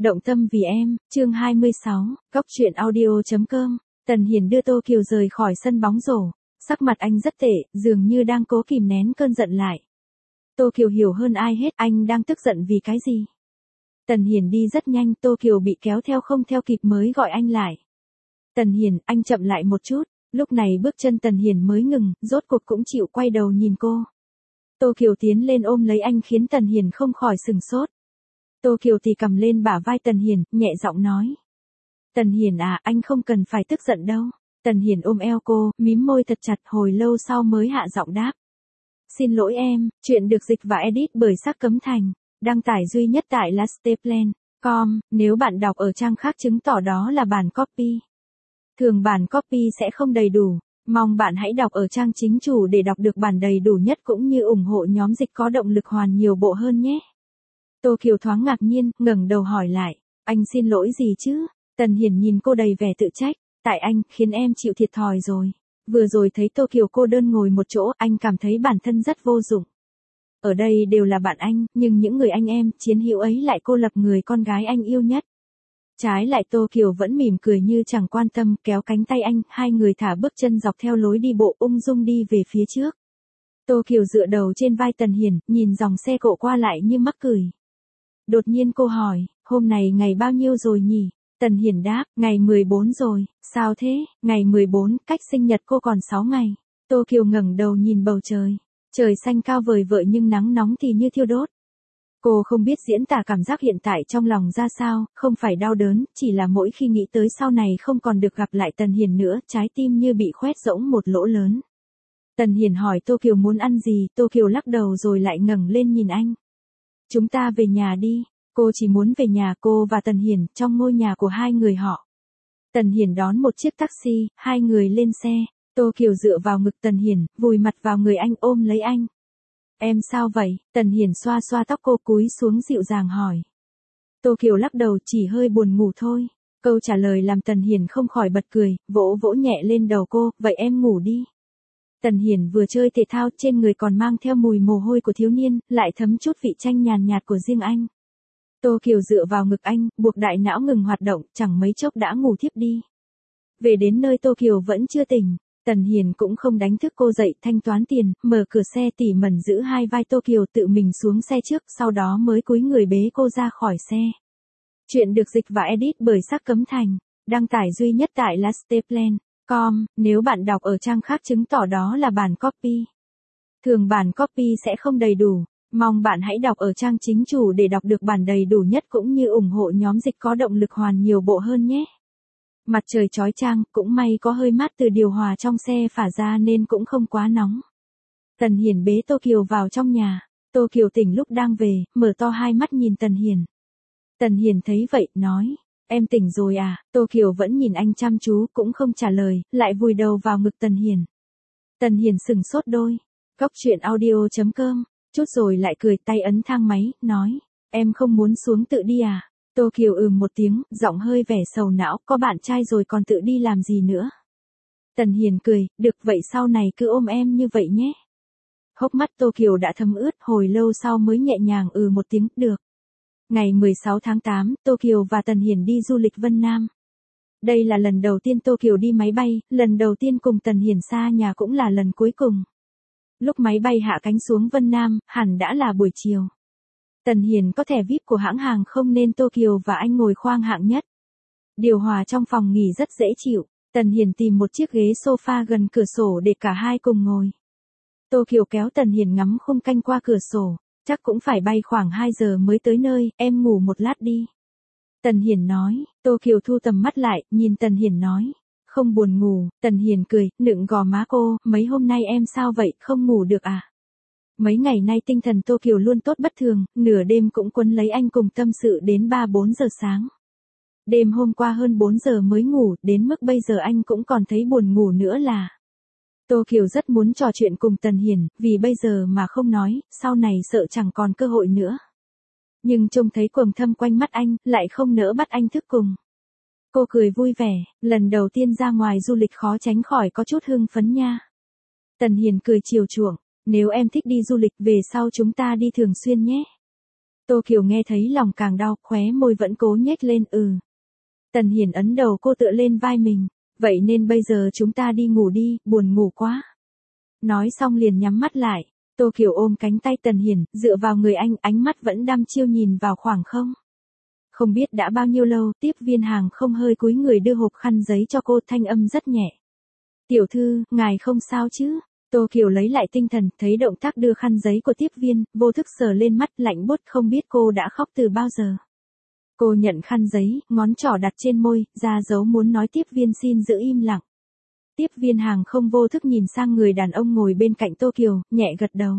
Động tâm vì em, chương 26, Góc truyện audio.com. Tần Hiền đưa Tô Kiều rời khỏi sân bóng rổ. Sắc mặt anh rất tệ, dường như đang cố kìm nén cơn giận lại. Tô Kiều hiểu hơn ai hết anh đang tức giận vì cái gì. Tần Hiền đi rất nhanh, Tô Kiều bị kéo theo không theo kịp mới gọi anh lại. Tần Hiền, anh chậm lại một chút. Lúc này bước chân Tần Hiền mới ngừng, rốt cuộc cũng chịu quay đầu nhìn cô. Tô Kiều tiến lên ôm lấy anh khiến Tần Hiền không khỏi sừng sốt. Tô Kiều thì cầm lên bả vai Tần Hiền, nhẹ giọng nói. Tần Hiền à, anh không cần phải tức giận đâu. Tần Hiền ôm eo cô, mím môi thật chặt, hồi lâu sau mới hạ giọng đáp. Xin lỗi em, chuyện được dịch và edit bởi Sắc Cấm Thành. Đăng tải duy nhất tại lasteplan.com, nếu bạn đọc ở trang khác chứng tỏ đó là bản copy. Thường bản copy sẽ không đầy đủ, mong bạn hãy đọc ở trang chính chủ để đọc được bản đầy đủ nhất cũng như ủng hộ nhóm dịch có động lực hoàn nhiều bộ hơn nhé. Tô Kiều thoáng ngạc nhiên, ngẩng đầu hỏi lại, anh xin lỗi gì chứ? Tần Hiền nhìn cô đầy vẻ tự trách, tại anh, khiến em chịu thiệt thòi rồi. Vừa rồi thấy Tô Kiều cô đơn ngồi một chỗ, anh cảm thấy bản thân rất vô dụng. Ở đây đều là bạn anh, nhưng những người anh em, chiến hữu ấy lại cô lập người con gái anh yêu nhất. Trái lại Tô Kiều vẫn mỉm cười như chẳng quan tâm, kéo cánh tay anh, hai người thả bước chân dọc theo lối đi bộ ung dung đi về phía trước. Tô Kiều dựa đầu trên vai Tần Hiền, nhìn dòng xe cộ qua lại như mắc cười. Đột nhiên cô hỏi, hôm này ngày bao nhiêu rồi nhỉ? Tần Hiền đáp, ngày 14 rồi, sao thế? Ngày 14, cách sinh nhật cô còn 6 ngày. Tô Kiều ngẩng đầu nhìn bầu trời. Trời xanh cao vời vợi nhưng nắng nóng thì như thiêu đốt. Cô không biết diễn tả cảm giác hiện tại trong lòng ra sao, không phải đau đớn, chỉ là mỗi khi nghĩ tới sau này không còn được gặp lại Tần Hiền nữa, trái tim như bị khoét rỗng một lỗ lớn. Tần Hiền hỏi Tô Kiều muốn ăn gì, Tô Kiều lắc đầu rồi lại ngẩng lên nhìn anh. Chúng ta về nhà đi, cô chỉ muốn về nhà cô và Tần Hiền, trong ngôi nhà của hai người họ. Tần Hiền đón một chiếc taxi, hai người lên xe, Tô Kiều dựa vào ngực Tần Hiền, vùi mặt vào người anh ôm lấy anh. Em sao vậy? Tần Hiền xoa xoa tóc cô cúi xuống dịu dàng hỏi. Tô Kiều lắc đầu chỉ hơi buồn ngủ thôi. Câu trả lời làm Tần Hiền không khỏi bật cười, vỗ vỗ nhẹ lên đầu cô, vậy em ngủ đi. Tần Hiền vừa chơi thể thao trên người còn mang theo mùi mồ hôi của thiếu niên, lại thấm chút vị chanh nhàn nhạt của riêng anh. Tô Kiều dựa vào ngực anh, buộc đại não ngừng hoạt động, chẳng mấy chốc đã ngủ thiếp đi. Về đến nơi Tô Kiều vẫn chưa tỉnh. Tần Hiền cũng không đánh thức cô dậy, thanh toán tiền, mở cửa xe tỉ mẩn giữ hai vai Tô Kiều tự mình xuống xe trước, sau đó mới cúi người bế cô ra khỏi xe. Chuyện được dịch và edit bởi Sắc Cấm Thành, đăng tải duy nhất tại lasteplan.com, nếu bạn đọc ở trang khác chứng tỏ đó là bản copy. Thường bản copy sẽ không đầy đủ, mong bạn hãy đọc ở trang chính chủ để đọc được bản đầy đủ nhất cũng như ủng hộ nhóm dịch có động lực hoàn nhiều bộ hơn nhé. Mặt trời chói chang, cũng may có hơi mát từ điều hòa trong xe phả ra nên cũng không quá nóng. Tần Hiền bế Tô Kiều vào trong nhà. Tô Kiều tỉnh lúc đang về, mở to hai mắt nhìn Tần Hiền. Tần Hiền thấy vậy, nói, em tỉnh rồi à? Tô Kiều vẫn nhìn anh chăm chú, cũng không trả lời, lại vùi đầu vào ngực Tần Hiền. Tần Hiền sừng sốt đôi. Góc truyện audio.com, chút rồi lại cười tay ấn thang máy, nói, em không muốn xuống tự đi à? Tô Kiều một tiếng, giọng hơi vẻ sầu não, có bạn trai rồi còn tự đi làm gì nữa. Tần Hiền cười, được vậy sau này cứ ôm em như vậy nhé. Hốc mắt Tô Kiều đã thấm ướt, hồi lâu sau mới nhẹ nhàng một tiếng, được. Ngày 16 tháng 8, Tô Kiều và Tần Hiền đi du lịch Vân Nam. Đây là lần đầu tiên Tô Kiều đi máy bay, lần đầu tiên cùng Tần Hiền xa nhà cũng là lần cuối cùng. Lúc máy bay hạ cánh xuống Vân Nam, hẳn đã là buổi chiều. Tần Hiền có thẻ VIP của hãng hàng không nên Tô Kiều và anh ngồi khoang hạng nhất. Điều hòa trong phòng nghỉ rất dễ chịu, Tần Hiền tìm một chiếc ghế sofa gần cửa sổ để cả hai cùng ngồi. Tô Kiều kéo Tần Hiền ngắm khung canh qua cửa sổ, chắc cũng phải bay khoảng 2 giờ mới tới nơi, em ngủ một lát đi. Tần Hiền nói, Tô Kiều thu tầm mắt lại, nhìn Tần Hiền nói, không buồn ngủ. Tần Hiền cười, nựng gò má cô, mấy hôm nay em sao vậy, không ngủ được à? Mấy ngày nay tinh thần Tô Kiều luôn tốt bất thường, nửa đêm cũng quấn lấy anh cùng tâm sự đến 3-4 giờ sáng. Đêm hôm qua hơn 4 giờ mới ngủ, đến mức bây giờ anh cũng còn thấy buồn ngủ nữa là. Tô Kiều rất muốn trò chuyện cùng Tần Hiền, vì bây giờ mà không nói, sau này sợ chẳng còn cơ hội nữa. Nhưng trông thấy quầng thâm quanh mắt anh, lại không nỡ bắt anh thức cùng. Cô cười vui vẻ, lần đầu tiên ra ngoài du lịch khó tránh khỏi có chút hưng phấn nha. Tần Hiền cười chiều chuộng. Nếu em thích đi du lịch về sau chúng ta đi thường xuyên nhé. Tô Kiều nghe thấy lòng càng đau, khóe môi vẫn cố nhếch lên Tần Hiển ấn đầu cô tựa lên vai mình. Vậy nên bây giờ chúng ta đi ngủ đi, buồn ngủ quá. Nói xong liền nhắm mắt lại. Tô Kiều ôm cánh tay Tần Hiển, dựa vào người anh, ánh mắt vẫn đăm chiêu nhìn vào khoảng không. Không biết đã bao nhiêu lâu, tiếp viên hàng không hơi cúi người đưa hộp khăn giấy cho cô, thanh âm rất nhẹ. Tiểu thư, ngài không sao chứ? Tô Kiều lấy lại tinh thần, thấy động tác đưa khăn giấy của tiếp viên, vô thức sờ lên mắt, lạnh buốt, không biết cô đã khóc từ bao giờ. Cô nhận khăn giấy, ngón trỏ đặt trên môi, ra dấu muốn nói tiếp viên xin giữ im lặng. Tiếp viên hàng không vô thức nhìn sang người đàn ông ngồi bên cạnh Tô Kiều, nhẹ gật đầu.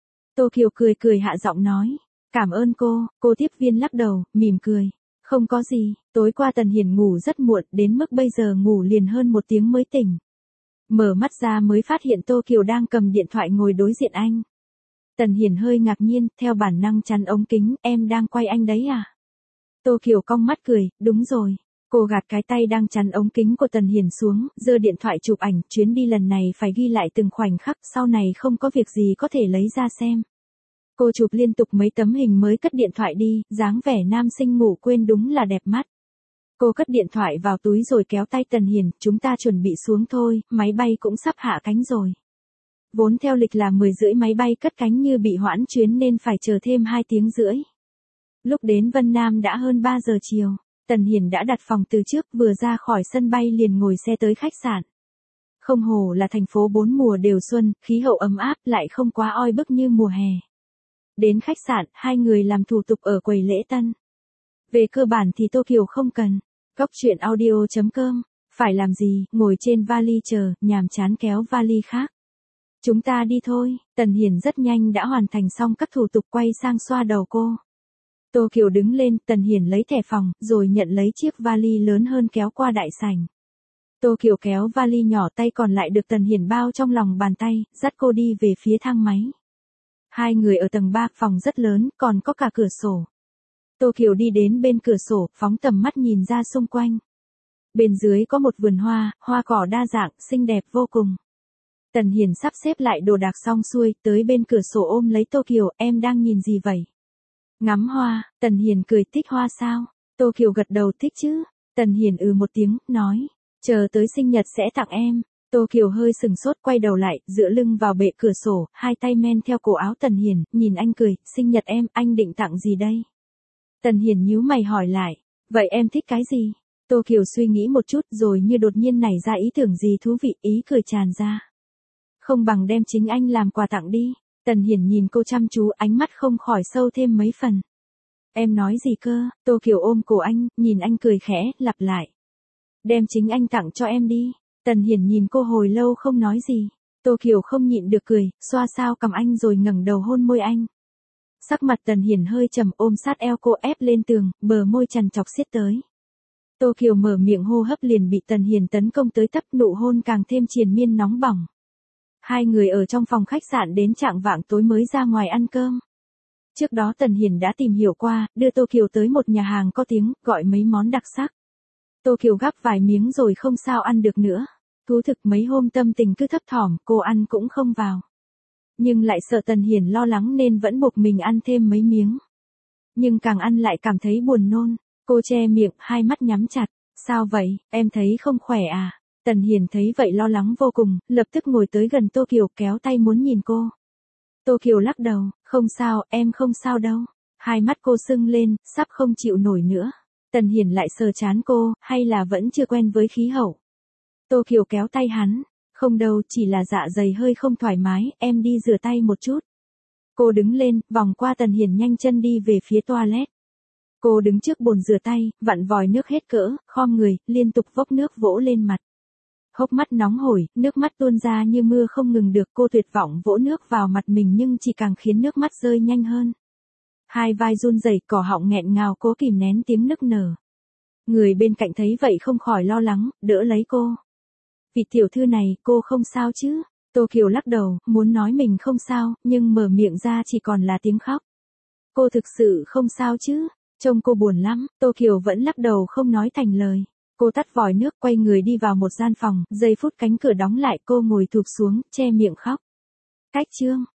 Tô Kiều cười cười hạ giọng nói. Cảm ơn cô tiếp viên lắc đầu, mỉm cười. Không có gì, tối qua Tần Hiển ngủ rất muộn, đến mức bây giờ ngủ liền hơn 1 tiếng mới tỉnh. Mở mắt ra mới phát hiện Tô Kiều đang cầm điện thoại ngồi đối diện anh. Tần Hiển hơi ngạc nhiên, theo bản năng chắn ống kính, em đang quay anh đấy à? Tô Kiều cong mắt cười, đúng rồi. Cô gạt cái tay đang chắn ống kính của Tần Hiển xuống, giơ điện thoại chụp ảnh, chuyến đi lần này phải ghi lại từng khoảnh khắc, sau này không có việc gì có thể lấy ra xem. Cô chụp liên tục mấy tấm hình mới cất điện thoại đi, dáng vẻ nam sinh ngủ quên đúng là đẹp mắt. Cô cất điện thoại vào túi rồi kéo tay Tần Hiển, chúng ta chuẩn bị xuống thôi, máy bay cũng sắp hạ cánh rồi. Vốn theo lịch là 10:30 máy bay cất cánh như bị hoãn chuyến nên phải chờ thêm 2 tiếng rưỡi. Lúc đến Vân Nam đã hơn 3 giờ chiều, Tần Hiển đã đặt phòng từ trước, vừa ra khỏi sân bay liền ngồi xe tới khách sạn. Không hổ là thành phố 4 mùa đều xuân, khí hậu ấm áp lại không quá oi bức như mùa hè. Đến khách sạn, hai người làm thủ tục ở quầy lễ tân. Về cơ bản thì Tô Kiều không cần. Góc truyện audio.com, phải làm gì, ngồi trên vali chờ, nhàm chán kéo vali khác. Chúng ta đi thôi, Tần Hiển rất nhanh đã hoàn thành xong các thủ tục, quay sang xoa đầu cô. Tô Kiều đứng lên, Tần Hiển lấy thẻ phòng, rồi nhận lấy chiếc vali lớn hơn kéo qua đại sảnh. Tô Kiều kéo vali nhỏ, tay còn lại được Tần Hiển bao trong lòng bàn tay, dắt cô đi về phía thang máy. Hai người ở tầng 3, phòng rất lớn, còn có cả cửa sổ. Tô Kiều đi đến bên cửa sổ, phóng tầm mắt nhìn ra xung quanh. Bên dưới có một vườn hoa, hoa cỏ đa dạng, xinh đẹp vô cùng. Tần Hiển sắp xếp lại đồ đạc xong xuôi, tới bên cửa sổ ôm lấy Tô Kiều, em đang nhìn gì vậy? Ngắm hoa, Tần Hiển cười, thích hoa sao? Tô Kiều gật đầu, thích chứ. Tần Hiển một tiếng, nói, chờ tới sinh nhật sẽ tặng em. Tô Kiều hơi sừng sốt, quay đầu lại, dựa lưng vào bệ cửa sổ, hai tay men theo cổ áo Tần Hiển, nhìn anh cười, sinh nhật em, anh định tặng gì đây? Tần Hiển nhíu mày hỏi lại, vậy em thích cái gì? Tô Kiều suy nghĩ một chút rồi như đột nhiên nảy ra ý tưởng gì thú vị, ý cười tràn ra. Không bằng đem chính anh làm quà tặng đi. Tần Hiển nhìn cô chăm chú, ánh mắt không khỏi sâu thêm mấy phần. Em nói gì cơ? Tô Kiều ôm cổ anh, nhìn anh cười khẽ, lặp lại. Đem chính anh tặng cho em đi. Tần Hiển nhìn cô hồi lâu không nói gì. Tô Kiều không nhịn được cười, xoa sao cầm anh rồi ngẩng đầu hôn môi anh. Sắc mặt Tần Hiển hơi trầm, ôm sát eo cô ép lên tường, bờ môi chằn chọc siết tới. Tô Kiều mở miệng hô hấp liền bị Tần Hiển tấn công tới tấp, nụ hôn càng thêm triền miên nóng bỏng. Hai người ở trong phòng khách sạn đến chạng vạng tối mới ra ngoài ăn cơm. Trước đó Tần Hiển đã tìm hiểu qua, đưa Tô Kiều tới một nhà hàng có tiếng, gọi mấy món đặc sắc. Tô Kiều gắp vài miếng rồi không sao ăn được nữa. Thú thực mấy hôm tâm tình cứ thấp thỏm, cô ăn cũng không vào. Nhưng lại sợ Tần Hiển lo lắng nên vẫn buộc mình ăn thêm mấy miếng. Nhưng càng ăn lại cảm thấy buồn nôn. Cô che miệng, hai mắt nhắm chặt. Sao vậy, em thấy không khỏe à? Tần Hiển thấy vậy lo lắng vô cùng, lập tức ngồi tới gần Tô Kiều, kéo tay muốn nhìn cô. Tô Kiều lắc đầu, không sao, em không sao đâu. Hai mắt cô sưng lên, sắp không chịu nổi nữa. Tần Hiển lại sờ trán cô, hay là vẫn chưa quen với khí hậu. Tô Kiều kéo tay hắn, không đâu, chỉ là dạ dày hơi không thoải mái, em đi rửa tay một chút. Cô đứng lên, vòng qua Tần Hiển nhanh chân đi về phía toilet. Cô đứng trước bồn rửa tay, vặn vòi nước hết cỡ, khom người, liên tục vốc nước vỗ lên mặt. Hốc mắt nóng hổi, nước mắt tuôn ra như mưa không ngừng được, cô tuyệt vọng vỗ nước vào mặt mình nhưng chỉ càng khiến nước mắt rơi nhanh hơn. Hai vai run rẩy, cổ họng nghẹn ngào cố kìm nén tiếng nức nở. Người bên cạnh thấy vậy không khỏi lo lắng, đỡ lấy cô. Vị tiểu thư này, cô không sao chứ? Tô Kiều lắc đầu, muốn nói mình không sao, nhưng mở miệng ra chỉ còn là tiếng khóc. Cô thực sự không sao chứ? Trông cô buồn lắm, Tô Kiều vẫn lắc đầu không nói thành lời. Cô tắt vòi nước, quay người đi vào một gian phòng, giây phút cánh cửa đóng lại cô ngồi thụp xuống, che miệng khóc. Cách chương